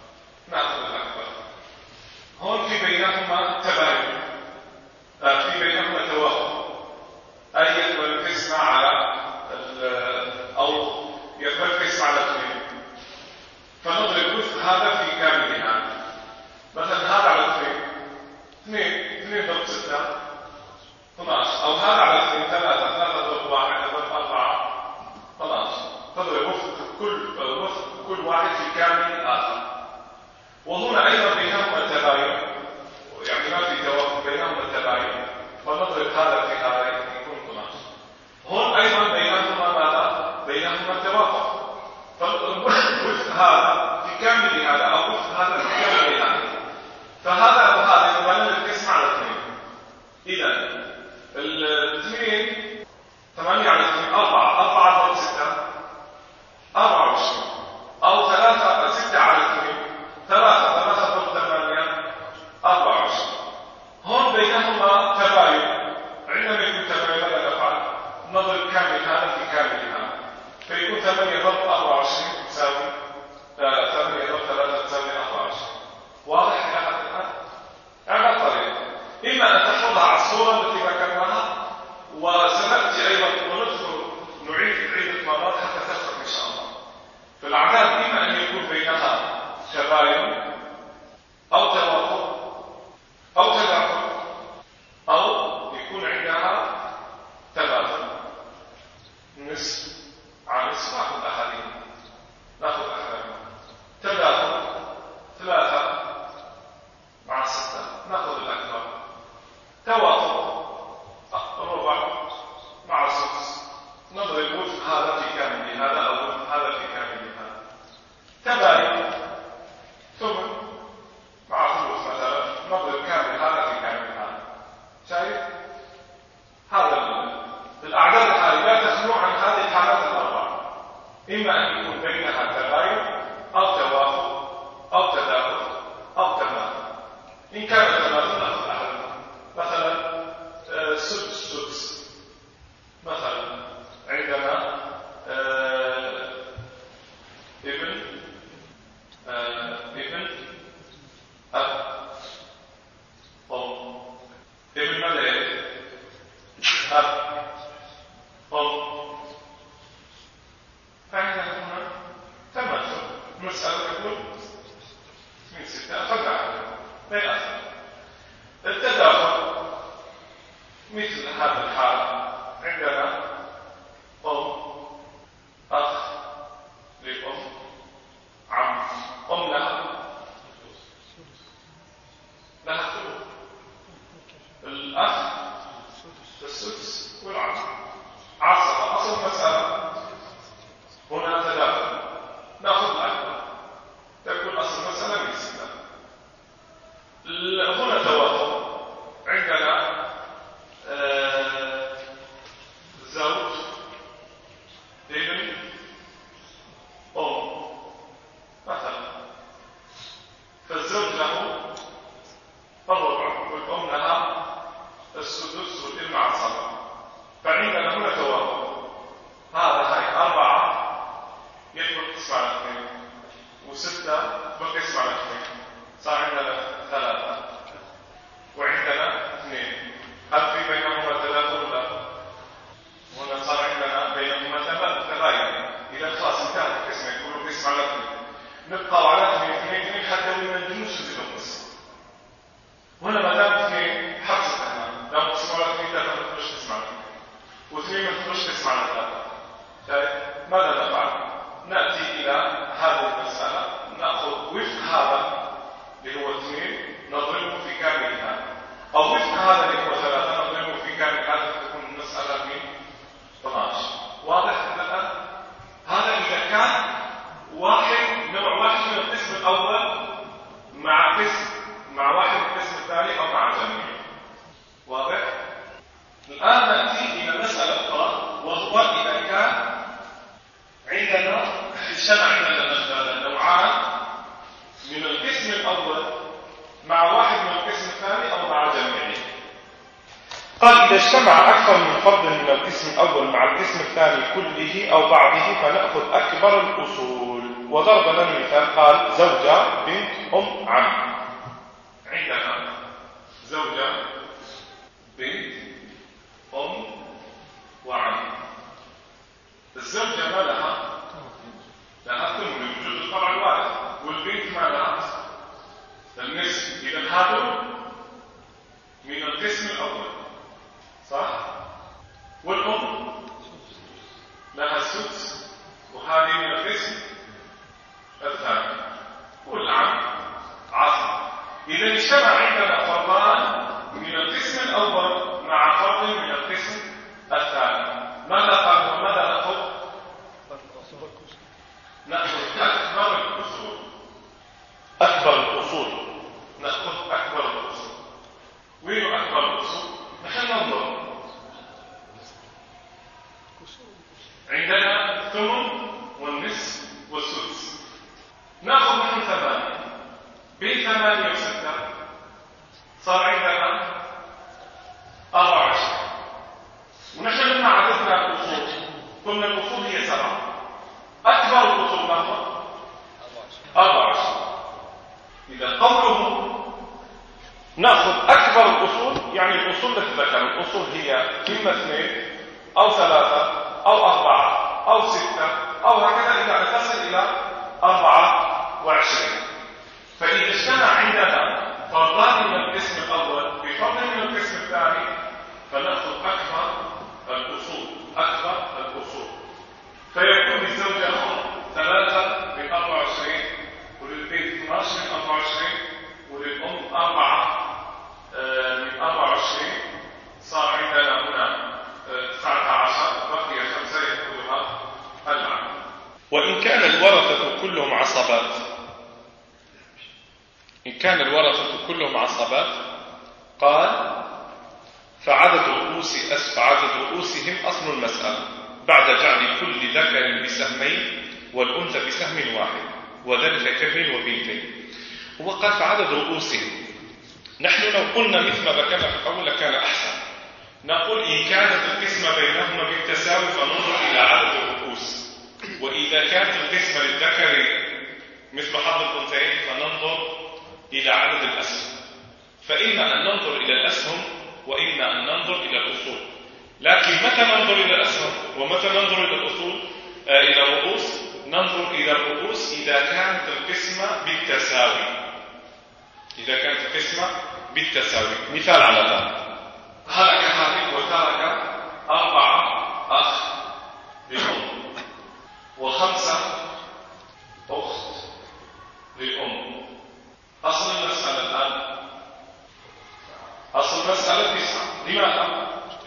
هون في بينهما تباين، في بينهما توافق، أي يقبل القسمة على أو يقبل القسمة على 2. فنضرب وفق هذا في كاملها، مثلا هذا على 2 ضرب 6 12، أو هذا على 2 3 ضرب 1 ضرب 4 12. تضرب وفق كل واحد في كامل الآخر. وهنا أيضا بينهما تباين، يعني ما في توافق بينهما تباين، فنضرب هذا في هذا يكون 12. هون أيضا بينهما ماذا؟ بينهما توافق، فوفق هذا في كامل هذا أو وفق هذا في كامل هذا، فهذا وهذا يبان القسم على 2. إذا الاثنين 8 على 2 4 ضرب 6 24، أو 6 على 2 3 ضرب 8 24. هون بينهما تباين، عندما يكون تباين ماذا نفعل؟ نضرب كامل هذا في كامل هذا، فيكون 8 ضرب 24 تساوي 8 ضرب 3 تساوي 24. واضح إلى حد الآن؟ على طريقة، إما أن تحفظها على الصورة التي ذكرناها، وسنأتي أيضا ونذكر نعيد عدة مرات حتى تفهم إن شاء الله. فالأعداد إما أن يكون بينها تباين أو توافق أو تداخل، أو يكون عندها تبادل، نصف على نصف. ناخذ أحدهم تداخل 3 مع 6 ناخذ الأكبر، توافق ربع مع سدس نضرب وفق هذا في كامل هذا أو وفق هذا في كامل هذا. تباين ثمن مع ثلث مثلا نضرب كامل هذا في كامل هذا. شايف؟ هذا الأعداد هذه لا تخلو عن هذه الحالات الأربعة، إما أن يكون بينها تباين أو توافق أو تداخل أو تماثل. إن كان تماثل نأخذ أحدها، مثلا سدس مثلا عندنا ابن أب أم. ابن ماذا يلي؟ أب أم. فعندنا هنا تماثل نبقى على 2 حتى ما نجموش نزيدوا قسم. هنا ما دام 2 حبس التمام، لو قسموا على 2 3 ما تقدرش تسمع 2، و2 ما تقدرش تسمع 3. ماذا نفعل؟ نأتي إلى هذه المسألة، نأخذ وفق هذا اللي هو 2 نضربه في كاملها، أو وفق هذا اللي هو 3 نضربه في كاملها، تكون المسألة من 12. واضح الآن؟ هذا إذا كان نوع واحد من القسم الأول مع واحد من القسم الثاني أو مع جميع. واضح؟ الآن نأتي إلى مسألة أخرى، وهو إذا كان عندنا اجتمع عندنا مثلا نوعان من القسم الأول مع واحد من القسم الثاني أو مع جميعه. قال إذا اجتمع أكثر من فرد من القسم الأول مع القسم الثاني كله أو بعضه فنأخذ أكبر الأصول. وضرب لنا مثال، قال زوجة بنت أم عم. عندنا زوجة بنت أم وعم. الزوجة ما لها ثمن بوجود الفرع الوارث، والبنت ما لها النصف. إذا هذا من القسم الأول صح؟ والأم لها السدس وهذه من القسم الثاني، والعم عصر. إذا اجتمع عندنا فردان من القسم الأول مع فرد من القسم الثاني، ماذا قال وماذا نأخذ؟ نأخذ أكبر الأصول. أكبر الأصول نأخذ أكبر الأصول. وين أكبر الأصول؟ نحن ننظر عندنا الثمن والنصف والسدس، نأخذ نحن 8 بين 8 و6 صار عندنا 24. ونحن لما عددنا الأصول قلنا الأصول هي 7. أكبر الأصول نأخذ 24. إذا قوله نأخذ أكبر الأصول يعني الأصول التي ذكر، الأصول هي إما 2 أو 3 أو 4 أو 6 أو هكذا إلى أن تصل إلى 24. فإذا اجتمع عندنا فردان من القسم الأول بفرد من القسم الثاني فنأخذ أكبر الأصول. أكبر الأصول فيكون للزوجة 3 من 24 وللبيت 12 من 24 وللأم 4 من 24. صار عندنا هنا 19 بقي 5 يأخذها العم. وإن كان الورثة كلهم عصبات، إن كان الورثة كلهم عصبات قال فعدد رؤوسهم أصل المسألة بعد جعل كل ذكر بسهمين والأنثى بسهم واحد وذلك كابن وبنتين. وقال فعدد رؤوسهم، نحن لو قلنا مثل ما ذكرنا في الأول كان أحسن، نقول إن كانت القسمة بينهما بالتساوي فننظر إلى عدد الرؤوس، وإذا كانت القسمة للذكر مثل حظ الأنثيين فننظر إلى عدد الأسهم. فإما أن ننظر إلى الأسهم وإما أن ننظر إلى الأصول. لكن متى ننظر إلى الأسهم ومتى ننظر إلى الأصول إلى الرؤوس؟ ننظر إلى الرؤوس إذا كانت القسمة بالتساوي. إذا كانت القسمة بالتساوي. مثال على ذلك، هلك هالك وترك 4 أخ للأم و5 أخت للأم. أصل المسألة الآن أصل المسألة 9. لماذا؟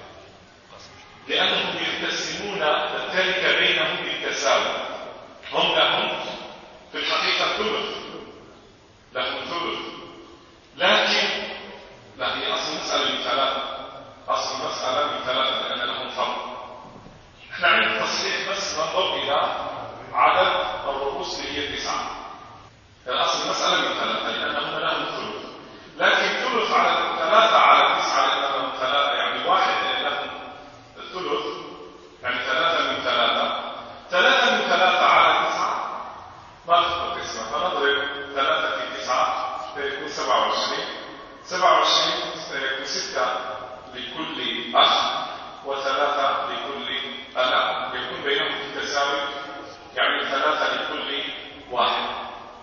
لأنهم يقسمون التركة بينهم بالتساوي. هم لهم في الحقيقة ثلث، لهم ثلث، لكن لا هي أصل المسألة من 3. أصل المسألة من 3 لأن لهم فرق. احنا عند التصحيح بس ننظر إلى عدد الرؤوس اللي هي 9. الأصل المسألة من 3 لأنهم لهم ثلث، لكن ثلث على 3 على 9 لأنهم 3 يعني واحد لهم الثلث، يعني 3 من 3. 3 من 3 على 9 ما تخطر قسمة، فنضرب 3 في 9 فيكون 27. 27 سيكون 6 لكل أخ و3 لكل أخ، يكون بينهم في التساوي يعني 3 لكل واحد.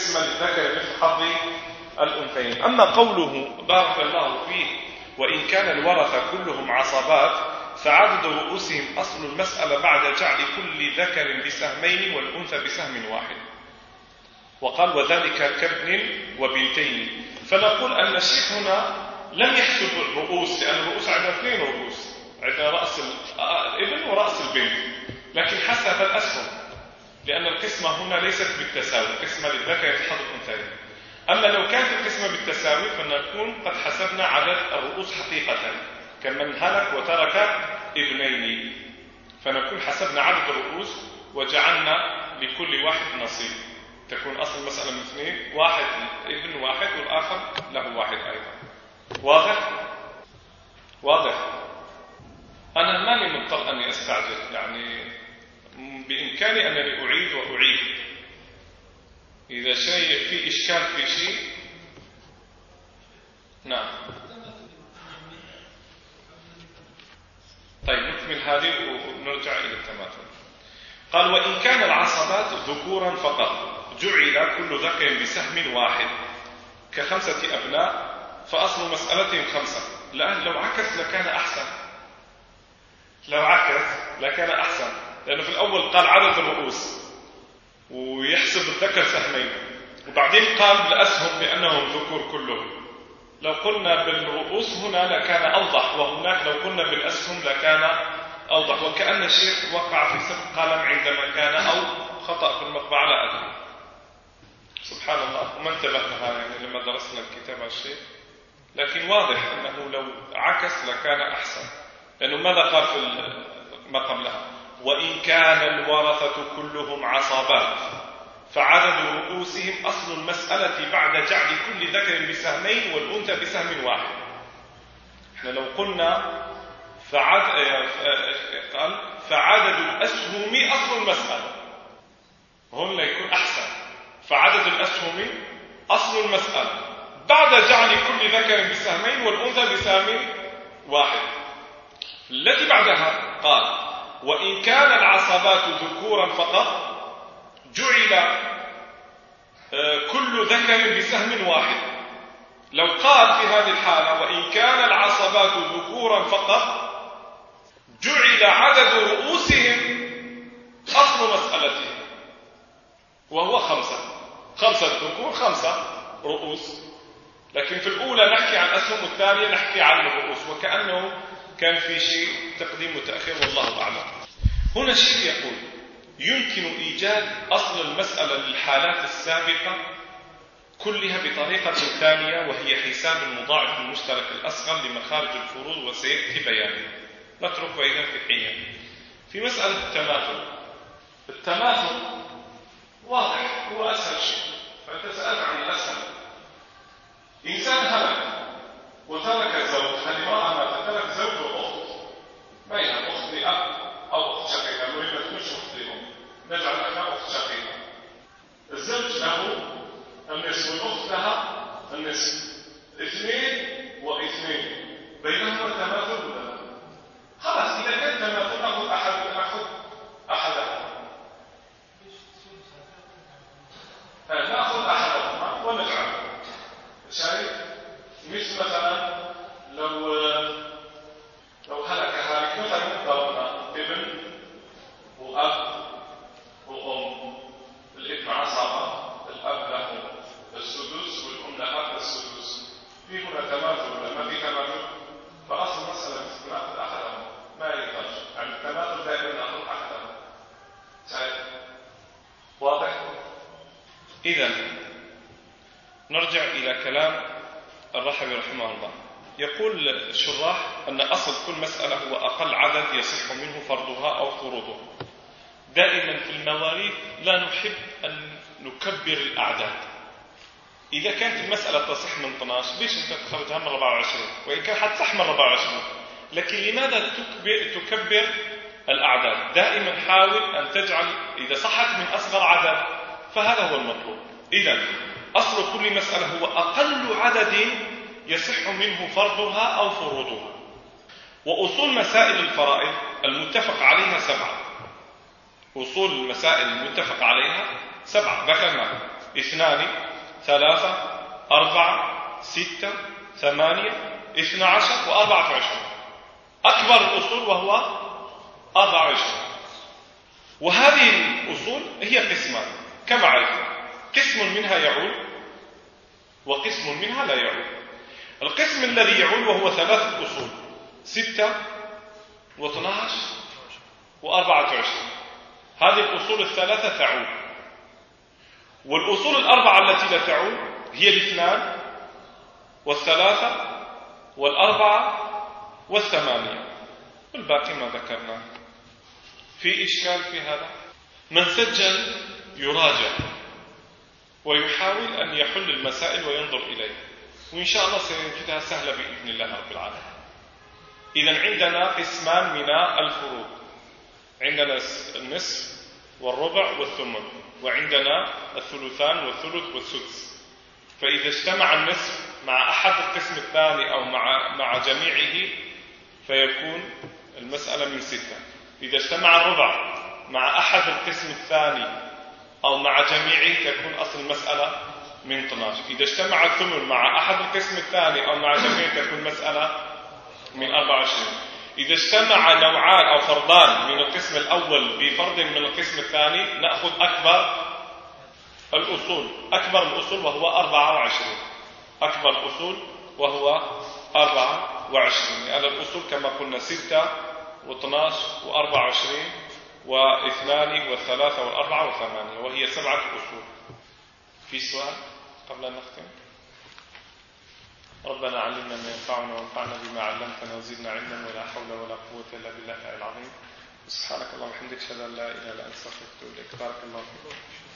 قسمة للذكر مثل حظ الأنثيين. أما قوله بارك الله فيه وإن كان الورثة كلهم عصبات فعدد رؤوسهم أصل المسألة بعد جعل كل ذكر بسهمين والأنثى بسهم واحد. وقال وذلك كابن وبنتين. فنقول أن الشيخ هنا لم يحسب الرؤوس، لأن الرؤوس عندنا 2 رؤوس، عندنا رأس الابن ورأس البنت، لكن حسب الأسهم، لأن القسمة هنا ليست بالتساوي، القسمة للذكر حظ الأنثيين. أما لو كانت القسمة بالتساوي فنكون قد حسبنا عدد الرؤوس حقيقة كمن هلك وترك ابنين، فنكون حسبنا عدد الرؤوس وجعلنا لكل واحد نصيب، تكون أصل المسألة من 2، واحد ابن واحد والآخر له واحد أيضا. واضح؟ أنا ماني مضطر أني أستعجل، يعني بإمكاني أنني أعيد وأعيد. إذا شيء في إشكال في شيء. نعم. طيب نكمل هذه ونرجع إلى التماثل. قال وإن كان العصبات ذكورا فقط جعل كل ذكر بسهم واحد ك5 أبناء فأصل مسألتهم 5. الآن لو عكس لكان أحسن، لأنه في الأول قال عدد الرؤوس ويحسب الذكر سهمين، وبعدين قال بالأسهم لأنهم ذكور كلهم. لو قلنا بالرؤوس هنا لكان أوضح، وهناك لو قلنا بالأسهم لكان أوضح، وكأن الشيخ وقع في سبق قلم عندما كان أو خطأ في المطبعة لا أدري. سبحان الله، وما انتبهنا يعني لما درسنا الكتاب على الشيخ، لكن واضح أنه لو عكس لكان أحسن، لأنه ماذا قال في ما قبلها؟ وإن كان الورثة كلهم عصبات فعدد رؤوسهم أصل المسألة بعد جعل كل ذكر بسهمين والأنثى بسهم واحد. احنا لو قلنا فعدد الأسهم أصل المسألة، هون يكون أحسن، فعدد الأسهم أصل المسألة بعد جعل كل ذكر بسهمين والأنثى بسهم واحد. التي بعدها قال وإن كان العصبات ذكورا فقط جعل كل ذكر بسهم واحد. لو قال في هذه الحالة وإن كان العصبات ذكورا فقط جعل عدد رؤوسهم أصل مسألتهم وهو 5 ذكور 5 رؤوس، لكن في الأولى نحكي عن أسهم والثانية نحكي عن الرؤوس، وكأنه كان في شيء تقديم وتأخير والله أعلم. هنا الشيخ يقول يمكن إيجاد أصل المسألة للحالات السابقة كلها بطريقة ثانية، وهي حساب المضاعف المشترك الأصغر لمخارج الفروض، وسيأتي بيانه. نترك إذن فقهيا. في مسألة التماثل واضح، هو أسهل شيء. فأنت سألت عن الأسهل. إنسان هلك وترك زوج، هذه امرأة ماتت ترك زوج وأخت، بين أخت لأب أو أخت شقيقة، المهم مش أخت لأم، نجعل لها أخت شقيقة. الزوج له النصف والأخت لها النصف، 2 و2 بينهما تماثل ولا لا؟ خلاص إذا كان تماثل نأخذ أحدهما، نأخذ أحدهما ونجعله. شايف؟ مش مثلا لو هلك هالك مثلا ضربنا ابن وأب وأم، الابن عصبة، الأب له السدس والأم لها السدس، في هنا تماثل ولا ما في تماثل؟ فأصل مسألة نأخذ أحدهم ما يحتاج، يعني التماثل دائما نأخذ أحدهم. شايف؟ واضح؟ إذن نرجع إلى كلام الرحبي رحمه الله. يقول الشراح أن أصل كل مسألة هو أقل عدد يصح منه فرضها أو فروضها. دائما في المواريث لا نحب أن نكبر الأعداد. إذا كانت المسألة تصح من 12 ليش أنت تخرجها من 24؟ وإن كان حتصح من 24، لكن لماذا تكبر الأعداد؟ دائما حاول أن تجعل إذا صحت من أصغر عدد فهذا هو المطلوب. إذن أصل كل مسألة هو أقل عدد يصح منه فرضها أو فروضها. وأصول مسائل الفرائض المتفق عليها 7. أصول المسائل المتفق عليها 7 ذكرناها. 2 3 4 6 8 12 و24. أكبر الأصول وهو 24. وهذه الأصول هي قسمان كما عرفنا، قسم منها يعول وقسم منها لا يعول. القسم الذي يعول وهو 3 أصول 6 و12 و24. هذه الأصول الثلاثة تعول. والأصول الأربعة التي لا تعول هي 2 و3 و4 و8، والباقي ما ذكرناه. في إشكال في هذا؟ من سجل يراجع ويحاول أن يحل المسائل وينظر إليها، وإن شاء الله سيجدها سهلة بإذن الله رب العالمين. إذن عندنا قسمان من الفروض، عندنا النصف والربع والثمن، وعندنا الثلثان والثلث والسدس. فإذا اجتمع النصف مع أحد القسم الثاني أو مع جميعه فيكون المسألة من 6. إذا اجتمع الربع مع أحد القسم الثاني أو مع جميعه تكون أصل المسألة من 12. إذا اجتمع الثمن مع أحد القسم الثاني أو مع جميعه تكون مسألة من 24. إذا اجتمع نوعان أو فرضان من القسم الأول بفرض من القسم الثاني نأخذ أكبر الأصول وهو 24. أكبر الأصول وهو 24. لأن الأصول كما قلنا 6 و12 و24 و2 و3 و4 و8، وهي 7 أصول. في سؤال قبل أن نختم؟ ربنا علمنا ما ينفعنا وانفعنا بما علمتنا وزدنا علما، ولا حول ولا قوة إلا بالله العظيم. سبحانك اللهم وبحمدك، أشهد أن لا إله إلا أنت، أستغفرك وأتوب إليك. بارك الله فيك.